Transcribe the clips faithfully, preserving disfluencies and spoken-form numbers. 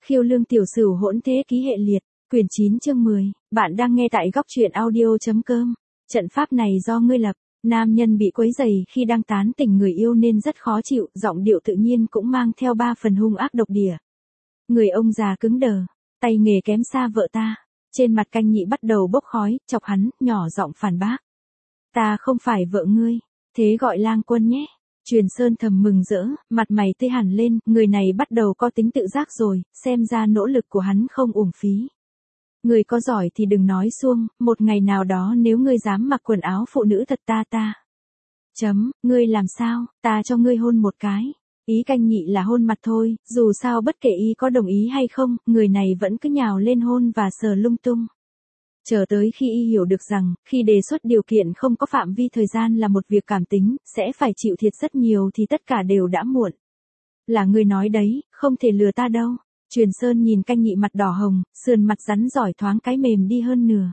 Khiêu lương tiểu sửu hỗn thế ký hệ liệt, quyển chín chương mười, bạn đang nghe tại góc truyện audio.com. Trận pháp này do ngươi lập, nam nhân bị quấy rầy khi đang tán tỉnh người yêu nên rất khó chịu, giọng điệu tự nhiên cũng mang theo ba phần hung ác độc địa. Người ông già cứng đờ, tay nghề kém xa vợ ta, trên mặt Canh Nhị bắt đầu bốc khói, chọc hắn, nhỏ giọng phản bác. Ta không phải vợ ngươi, thế gọi lang quân nhé. Truyền Sơn thầm mừng rỡ, mặt mày tươi hẳn lên, người này bắt đầu có tính tự giác rồi, xem ra nỗ lực của hắn không uổng phí. Người có giỏi thì đừng nói suông, một ngày nào đó nếu ngươi dám mặc quần áo phụ nữ thật ta ta. Chấm, ngươi làm sao, ta cho ngươi hôn một cái. Ý Canh Nhị là hôn mặt thôi, dù sao bất kể y có đồng ý hay không, người này vẫn cứ nhào lên hôn và sờ lung tung. Chờ tới khi y hiểu được rằng, khi đề xuất điều kiện không có phạm vi thời gian là một việc cảm tính, sẽ phải chịu thiệt rất nhiều thì tất cả đều đã muộn. Là ngươi nói đấy, không thể lừa ta đâu. Truyền Sơn nhìn Canh Nhị mặt đỏ hồng, sườn mặt rắn giỏi thoáng cái mềm đi hơn nửa.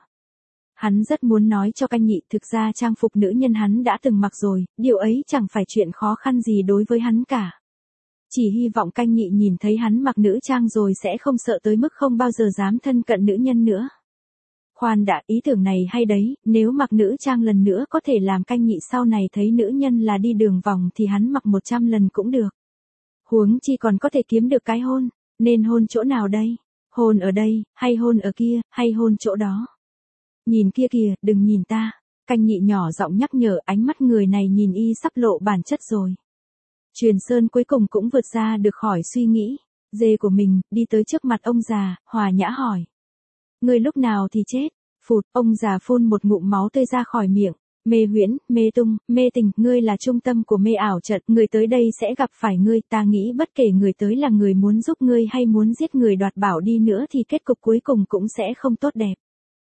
Hắn rất muốn nói cho Canh Nhị thực ra trang phục nữ nhân hắn đã từng mặc rồi, điều ấy chẳng phải chuyện khó khăn gì đối với hắn cả. Chỉ hy vọng Canh Nhị nhìn thấy hắn mặc nữ trang rồi sẽ không sợ tới mức không bao giờ dám thân cận nữ nhân nữa. Khoan đã, ý tưởng này hay đấy, nếu mặc nữ trang lần nữa có thể làm Canh Nhị sau này thấy nữ nhân là đi đường vòng thì hắn mặc một trăm lần cũng được. Huống chi còn có thể kiếm được cái hôn, nên hôn chỗ nào đây? Hôn ở đây, hay hôn ở kia, hay hôn chỗ đó? Nhìn kia kìa, đừng nhìn ta. Canh Nhị nhỏ giọng nhắc nhở, ánh mắt người này nhìn y sắp lộ bản chất rồi. Truyền Sơn cuối cùng cũng vượt ra được khỏi suy nghĩ dê của mình, đi tới trước mặt ông già, hòa nhã hỏi. Ngươi lúc nào thì chết? Phụt, ông già phun một ngụm máu tươi ra khỏi miệng. Mê huyễn, mê tung, mê tình, ngươi là trung tâm của mê ảo trận, người tới đây sẽ gặp phải ngươi, ta nghĩ bất kể người tới là người muốn giúp ngươi hay muốn giết người đoạt bảo đi nữa thì kết cục cuối cùng cũng sẽ không tốt đẹp.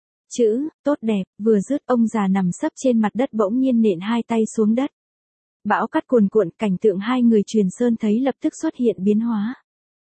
Chữ, tốt đẹp, vừa dứt ông già nằm sấp trên mặt đất bỗng nhiên nện hai tay xuống đất. Bão cát cuồn cuộn, cảnh tượng hai người Truyền Sơn thấy lập tức xuất hiện biến hóa.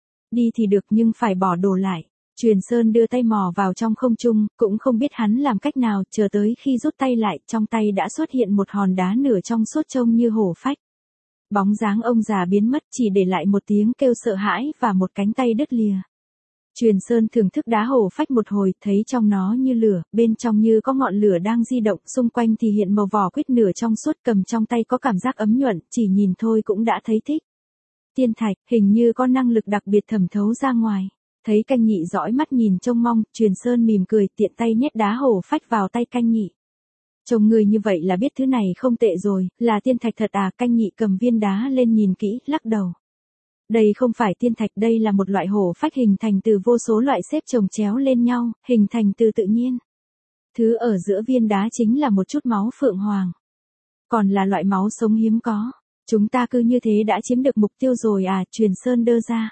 Đi thì được nhưng phải bỏ đồ lại. Truyền Sơn đưa tay mò vào trong không trung, cũng không biết hắn làm cách nào, chờ tới khi rút tay lại, trong tay đã xuất hiện một hòn đá nửa trong suốt trông như hổ phách. Bóng dáng ông già biến mất, chỉ để lại một tiếng kêu sợ hãi và một cánh tay đứt lìa. Truyền Sơn thưởng thức đá hổ phách một hồi, thấy trong nó như lửa, bên trong như có ngọn lửa đang di động, xung quanh thì hiện màu vỏ quýt nửa trong suốt, cầm trong tay có cảm giác ấm nhuận, chỉ nhìn thôi cũng đã thấy thích. Tiên thạch, hình như có năng lực đặc biệt thẩm thấu ra ngoài. Thấy Canh Nhị dõi mắt nhìn trông mong, Truyền Sơn mỉm cười, tiện tay nhét đá hổ phách vào tay Canh Nhị. Trông người như vậy là biết thứ này không tệ rồi, là tiên thạch thật à? Canh Nhị cầm viên đá lên nhìn kỹ, lắc đầu. Đây không phải tiên thạch, đây là một loại hổ phách hình thành từ vô số loại xếp chồng chéo lên nhau, hình thành từ tự nhiên. Thứ ở giữa viên đá chính là một chút máu phượng hoàng. Còn là loại máu sống hiếm có. Chúng ta cứ như thế đã chiếm được mục tiêu rồi à? Truyền Sơn đơ ra.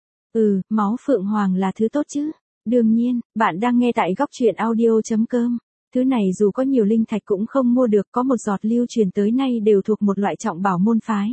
Ừ, máu phượng hoàng là thứ tốt chứ. Đương nhiên, bạn đang nghe tại góc truyện audio.com. Thứ này dù có nhiều linh thạch cũng không mua được, có một giọt lưu truyền tới nay đều thuộc một loại trọng bảo môn phái.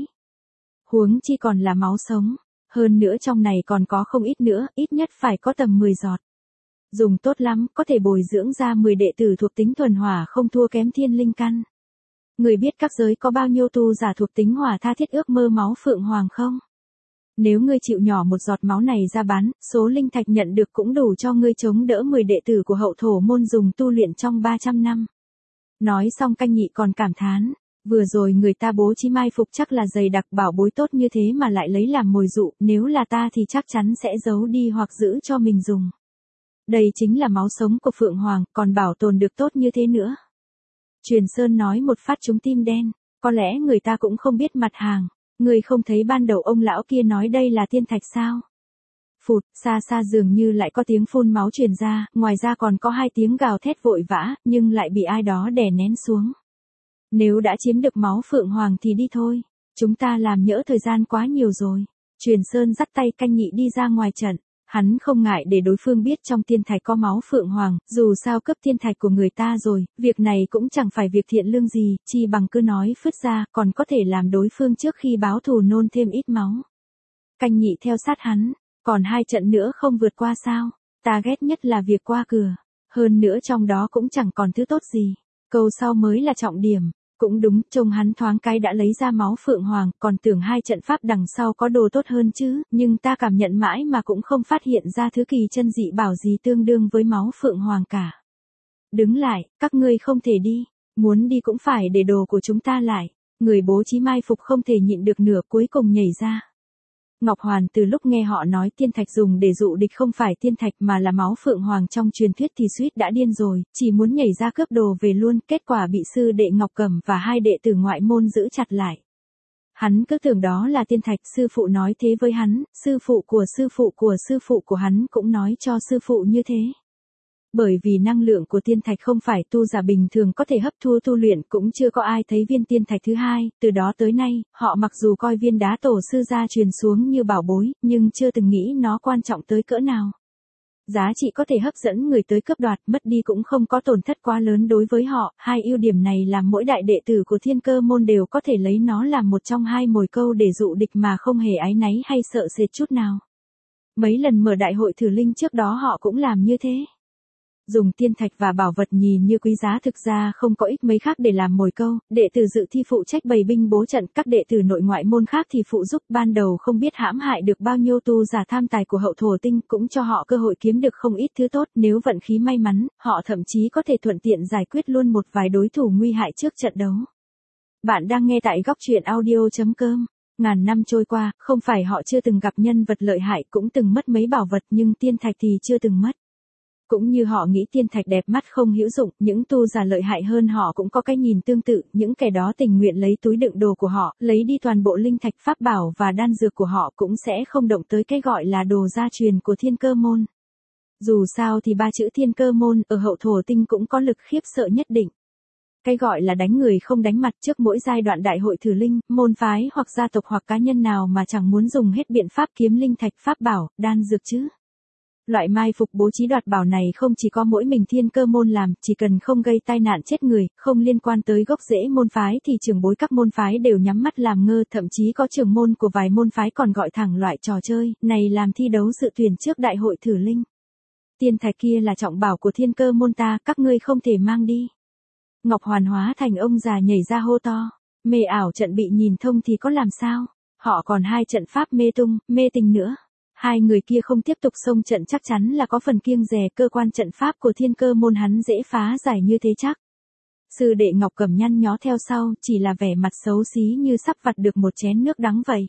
Huống chi còn là máu sống. Hơn nữa trong này còn có không ít nữa, ít nhất phải có tầm mười giọt. Dùng tốt lắm, có thể bồi dưỡng ra mười đệ tử thuộc tính thuần hỏa không thua kém thiên linh căn. Người biết các giới có bao nhiêu tu giả thuộc tính hỏa tha thiết ước mơ máu phượng hoàng không? Nếu ngươi chịu nhỏ một giọt máu này ra bán, số linh thạch nhận được cũng đủ cho ngươi chống đỡ mười đệ tử của hậu thổ môn dùng tu luyện trong ba trăm năm. Nói xong Canh Nhị còn cảm thán, vừa rồi người ta bố trí mai phục chắc là dày đặc, bảo bối tốt như thế mà lại lấy làm mồi dụ, nếu là ta thì chắc chắn sẽ giấu đi hoặc giữ cho mình dùng. Đây chính là máu sống của Phượng Hoàng, còn bảo tồn được tốt như thế nữa. Truyền Sơn nói một phát trúng tim đen, có lẽ người ta cũng không biết mặt hàng. Người không thấy ban đầu ông lão kia nói đây là tiên thạch sao? Phụt, xa xa dường như lại có tiếng phun máu truyền ra, ngoài ra còn có hai tiếng gào thét vội vã, nhưng lại bị ai đó đè nén xuống. Nếu đã chiếm được máu phượng hoàng thì đi thôi, chúng ta làm nhỡ thời gian quá nhiều rồi. Truyền Sơn dắt tay Canh Nhị đi ra ngoài trận. Hắn không ngại để đối phương biết trong tiên thạch có máu phượng hoàng, dù sao cấp tiên thạch của người ta rồi, việc này cũng chẳng phải việc thiện lương gì, chi bằng cứ nói phứt ra, còn có thể làm đối phương trước khi báo thù nôn thêm ít máu. Canh Nhị theo sát hắn, còn hai trận nữa không vượt qua sao? Ta ghét nhất là việc qua cửa, hơn nữa trong đó cũng chẳng còn thứ tốt gì. Câu sau mới là trọng điểm. Cũng đúng, trông hắn thoáng cái đã lấy ra máu phượng hoàng, còn tưởng hai trận pháp đằng sau có đồ tốt hơn chứ, nhưng ta cảm nhận mãi mà cũng không phát hiện ra thứ kỳ chân dị bảo gì tương đương với máu phượng hoàng cả. Đứng lại, các ngươi không thể đi, muốn đi cũng phải để đồ của chúng ta lại. Người bố trí mai phục không thể nhịn được nửa cuối cùng nhảy ra. Ngọc Hoàn từ lúc nghe họ nói tiên thạch dùng để dụ địch không phải tiên thạch mà là máu phượng hoàng trong truyền thuyết thì suýt đã điên rồi, chỉ muốn nhảy ra cướp đồ về luôn, kết quả bị sư đệ Ngọc Cẩm và hai đệ tử ngoại môn giữ chặt lại. Hắn cứ tưởng đó là tiên thạch, sư phụ nói thế với hắn, sư phụ của sư phụ của sư phụ của hắn cũng nói cho sư phụ như thế. Bởi vì năng lượng của tiên thạch không phải tu giả bình thường có thể hấp thu tu luyện, cũng chưa có ai thấy viên tiên thạch thứ hai, từ đó tới nay, họ mặc dù coi viên đá tổ sư gia truyền xuống như bảo bối, nhưng chưa từng nghĩ nó quan trọng tới cỡ nào. Giá trị có thể hấp dẫn người tới cướp đoạt, mất đi cũng không có tổn thất quá lớn đối với họ, hai ưu điểm này làm mỗi đại đệ tử của Thiên Cơ môn đều có thể lấy nó làm một trong hai mồi câu để dụ địch mà không hề áy náy hay sợ sệt chút nào. Mấy lần mở đại hội thử linh trước đó họ cũng làm như thế. Dùng tiên thạch và bảo vật nhìn như quý giá thực ra không có ích mấy khác để làm mồi câu, đệ tử dự thi phụ trách bày binh bố trận, các đệ tử nội ngoại môn khác thì phụ giúp, ban đầu không biết hãm hại được bao nhiêu tu giả tham tài của hậu thổ tinh, cũng cho họ cơ hội kiếm được không ít thứ tốt, nếu vận khí may mắn, họ thậm chí có thể thuận tiện giải quyết luôn một vài đối thủ nguy hại trước trận đấu. Bạn đang nghe tại góc truyện audio chấm com. Ngàn năm trôi qua, không phải họ chưa từng gặp nhân vật lợi hại, cũng từng mất mấy bảo vật, nhưng tiên thạch thì chưa từng mất. Cũng như họ nghĩ tiên thạch đẹp mắt không hữu dụng, những tu giả lợi hại hơn họ cũng có cái nhìn tương tự, những kẻ đó tình nguyện lấy túi đựng đồ của họ, lấy đi toàn bộ linh thạch pháp bảo và đan dược của họ cũng sẽ không động tới cái gọi là đồ gia truyền của Thiên Cơ môn. Dù sao thì ba chữ Thiên Cơ môn ở hậu thổ tinh cũng có lực khiếp sợ nhất định. Cái gọi là đánh người không đánh mặt, trước mỗi giai đoạn đại hội thử linh, môn phái hoặc gia tộc hoặc cá nhân nào mà chẳng muốn dùng hết biện pháp kiếm linh thạch pháp bảo, đan dược chứ. Loại mai phục bố trí đoạt bảo này không chỉ có mỗi mình Thiên Cơ môn làm, chỉ cần không gây tai nạn chết người, không liên quan tới gốc rễ môn phái thì trưởng bối các môn phái đều nhắm mắt làm ngơ, thậm chí có trưởng môn của vài môn phái còn gọi thẳng loại trò chơi này làm thi đấu dự tuyển trước đại hội thử linh. Tiên thạch kia là trọng bảo của Thiên Cơ môn ta, các ngươi không thể mang đi. Ngọc Hoàn hóa thành ông già nhảy ra hô to, mê ảo trận bị nhìn thông thì có làm sao, họ còn hai trận pháp mê tung, mê tình nữa. Hai người kia không tiếp tục xông trận chắc chắn là có phần kiêng dè, cơ quan trận pháp của Thiên Cơ môn hắn dễ phá giải như thế chắc. Sư đệ Ngọc Cẩm nhăn nhó theo sau, chỉ là vẻ mặt xấu xí như sắp vặt được một chén nước đắng vậy.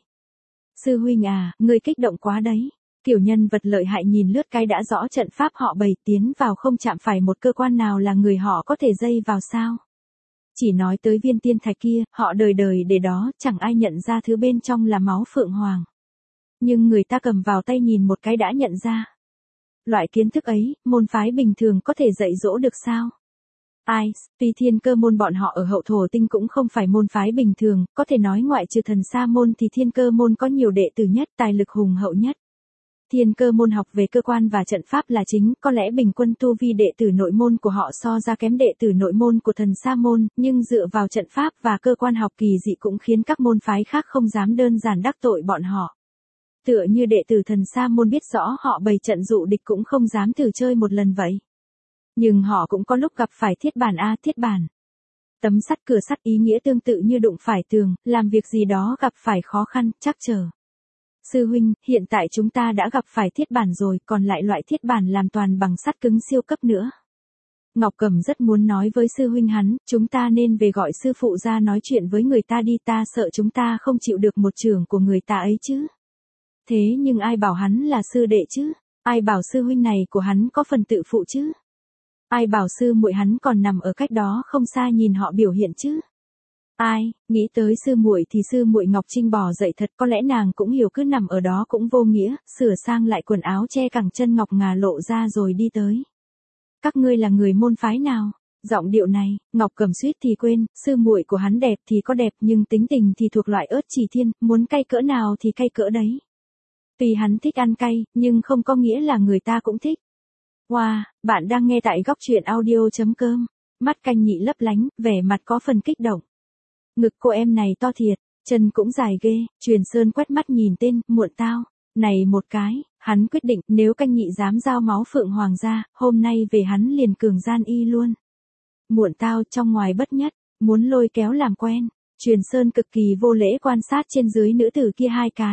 Sư huynh à, ngươi kích động quá đấy. Kiểu nhân vật lợi hại nhìn lướt cái đã rõ trận pháp họ bày, tiến vào không chạm phải một cơ quan nào là người họ có thể dây vào sao. Chỉ nói tới viên tiên thạch kia, họ đời đời để đó, chẳng ai nhận ra thứ bên trong là máu phượng hoàng. Nhưng người ta cầm vào tay nhìn một cái đã nhận ra. Loại kiến thức ấy, môn phái bình thường có thể dạy dỗ được sao? Ai, tuy Thiên Cơ môn bọn họ ở hậu thổ tinh cũng không phải môn phái bình thường, có thể nói ngoại trừ Thần Sa môn thì Thiên Cơ môn có nhiều đệ tử nhất, tài lực hùng hậu nhất. Thiên Cơ môn học về cơ quan và trận pháp là chính, có lẽ bình quân tu vi đệ tử nội môn của họ so ra kém đệ tử nội môn của Thần Sa môn, nhưng dựa vào trận pháp và cơ quan học kỳ dị cũng khiến các môn phái khác không dám đơn giản đắc tội bọn họ. Tựa như đệ tử Thần Sa môn biết rõ họ bày trận dụ địch cũng không dám thử chơi một lần vậy. Nhưng họ cũng có lúc gặp phải thiết bản a thiết bản. Tấm sắt cửa sắt ý nghĩa tương tự như đụng phải tường, làm việc gì đó gặp phải khó khăn, trắc trở. Sư huynh, hiện tại chúng ta đã gặp phải thiết bản rồi, còn lại loại thiết bản làm toàn bằng sắt cứng siêu cấp nữa. Ngọc Cẩm rất muốn nói với sư huynh hắn, chúng ta nên về gọi sư phụ ra nói chuyện với người ta đi, ta sợ chúng ta không chịu được một trường của người ta ấy chứ. Thế nhưng ai bảo hắn là sư đệ chứ? Ai bảo sư huynh này của hắn có phần tự phụ chứ? Ai bảo sư muội hắn còn nằm ở cách đó không xa nhìn họ biểu hiện chứ? Ai, nghĩ tới sư muội thì sư muội Ngọc Trinh bò dậy thật, có lẽ nàng cũng hiểu cứ nằm ở đó cũng vô nghĩa, sửa sang lại quần áo che cẳng chân ngọc ngà lộ ra rồi đi tới. Các ngươi là người môn phái nào? Giọng điệu này, Ngọc Cẩm suýt thì quên, sư muội của hắn đẹp thì có đẹp nhưng tính tình thì thuộc loại ớt chỉ thiên, muốn cay cỡ nào thì cay cỡ đấy. Tuy hắn thích ăn cay, nhưng không có nghĩa là người ta cũng thích. Wow, bạn đang nghe tại góc truyện audio chấm com. Mắt canh nhị lấp lánh, vẻ mặt có phần kích động. Ngực cô em này to thiệt, chân cũng dài ghê, Truyền Sơn quét mắt nhìn tên, muộn tao. Này một cái, hắn quyết định nếu canh nhị dám giao máu phượng hoàng ra, hôm nay về hắn liền cường gian y luôn. Muộn tao trong ngoài bất nhất, muốn lôi kéo làm quen. Truyền Sơn cực kỳ vô lễ quan sát trên dưới nữ tử kia hai cái.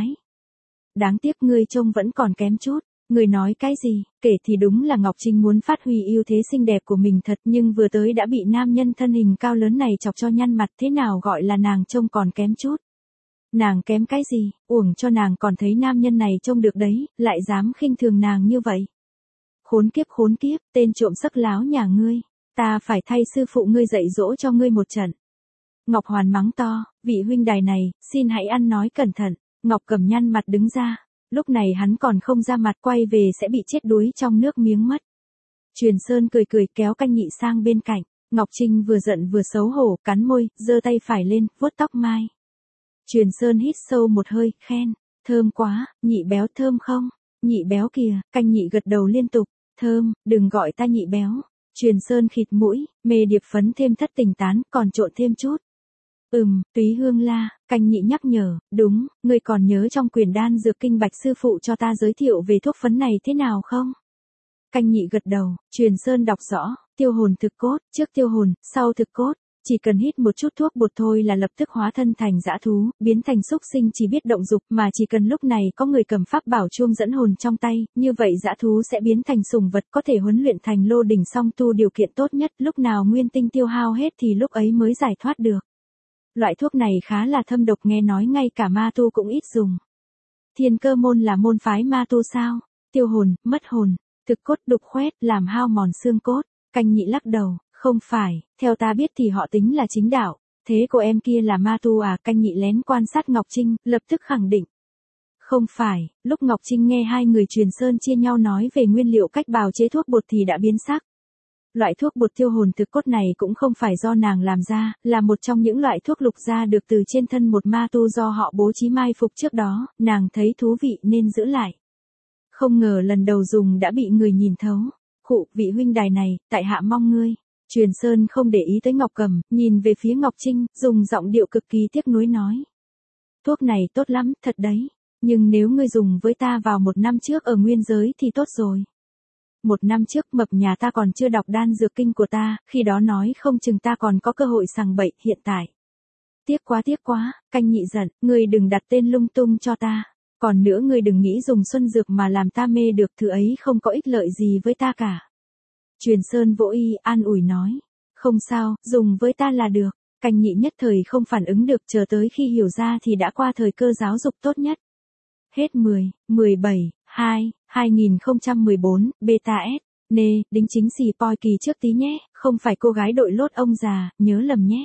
Đáng tiếc ngươi trông vẫn còn kém chút. Người nói cái gì, kể thì đúng là Ngọc Trinh muốn phát huy ưu thế xinh đẹp của mình thật, nhưng vừa tới đã bị nam nhân thân hình cao lớn này chọc cho nhăn mặt, thế nào gọi là nàng trông còn kém chút. Nàng kém cái gì, uổng cho nàng còn thấy nam nhân này trông được đấy, lại dám khinh thường nàng như vậy. Khốn kiếp khốn kiếp, tên trộm sắc láo nhà ngươi, ta phải thay sư phụ ngươi dạy dỗ cho ngươi một trận. Ngọc Hoàn mắng to, vị huynh đài này, xin hãy ăn nói cẩn thận. Ngọc Cẩm nhăn mặt đứng ra. Lúc này hắn còn không ra mặt, quay về sẽ bị chết đuối trong nước miếng mất. Truyền Sơn cười cười kéo Canh Nhị sang bên cạnh. Ngọc Trinh vừa giận vừa xấu hổ, cắn môi, giơ tay phải lên, vuốt tóc mai. Truyền Sơn hít sâu một hơi, khen, thơm quá, Nhị béo thơm không? Nhị béo kìa, Canh Nhị gật đầu liên tục, thơm, đừng gọi ta Nhị béo. Truyền Sơn khịt mũi, mê điệp phấn thêm thất tình tán, còn trộn thêm chút. Ừm, Túy Hương la, Canh Nhị nhắc nhở, đúng, ngươi còn nhớ trong quyển đan dược kinh Bạch sư phụ cho ta giới thiệu về thuốc phấn này thế nào không? Canh Nhị gật đầu, Truyền Sơn đọc rõ, tiêu hồn thực cốt, trước tiêu hồn, sau thực cốt, chỉ cần hít một chút thuốc bột thôi là lập tức hóa thân thành dã thú, biến thành xúc sinh chỉ biết động dục, mà chỉ cần lúc này có người cầm pháp bảo chuông dẫn hồn trong tay, như vậy dã thú sẽ biến thành sùng vật có thể huấn luyện thành lô đỉnh song tu điều kiện tốt nhất, lúc nào nguyên tinh tiêu hao hết thì lúc ấy mới giải thoát được. Loại thuốc này khá là thâm độc, nghe nói ngay cả ma tu cũng ít dùng. Thiên Cơ môn là môn phái ma tu sao? Tiêu hồn, mất hồn, thực cốt đục khoét, làm hao mòn xương cốt. Canh Nhị lắc đầu, không phải, theo ta biết thì họ tính là chính đạo. Thế cô em kia là ma tu à? Canh Nhị lén quan sát Ngọc Trinh, lập tức khẳng định. Không phải, lúc Ngọc Trinh nghe hai người Truyền Sơn chia nhau nói về nguyên liệu cách bào chế thuốc bột thì đã biến sắc. Loại thuốc bột tiêu hồn thực cốt này cũng không phải do nàng làm ra, là một trong những loại thuốc lục ra được từ trên thân một ma tu do họ bố trí mai phục trước đó, nàng thấy thú vị nên giữ lại. Không ngờ lần đầu dùng đã bị người nhìn thấu. Khụ, vị huynh đài này, tại hạ mong ngươi. Truyền Sơn không để ý tới Ngọc Cẩm, nhìn về phía Ngọc Trinh, dùng giọng điệu cực kỳ tiếc nuối nói. Thuốc này tốt lắm, thật đấy. Nhưng nếu ngươi dùng với ta vào một năm trước ở nguyên giới thì tốt rồi. Một năm trước mập nhà ta còn chưa đọc đan dược kinh của ta, khi đó nói không chừng ta còn có cơ hội sằng bậy, hiện tại. Tiếc quá tiếc quá, Canh Nhị giận, ngươi đừng đặt tên lung tung cho ta. Còn nữa ngươi đừng nghĩ dùng xuân dược mà làm ta mê được, thứ ấy không có ích lợi gì với ta cả. Truyền Sơn vỗ y, an ủi nói. Không sao, dùng với ta là được. Canh Nhị nhất thời không phản ứng được, chờ tới khi hiểu ra thì đã qua thời cơ giáo dục tốt nhất. Hết mười, mười bảy, hai, hai nghìn không trăm mười bốn, Beta S. Nê, đính chính xì poi kỳ trước tí nhé, không phải cô gái đội lốt ông già, nhớ lầm nhé.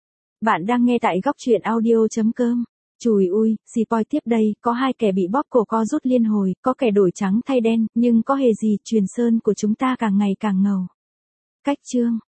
Bạn đang nghe tại góc truyện audio.com. Chùi ui, xì poi tiếp đây, có hai kẻ bị bóp cổ co rút liên hồi, có kẻ đổi trắng thay đen, nhưng có hề gì, Truyền Sơn của chúng ta càng ngày càng ngầu. Cách chương.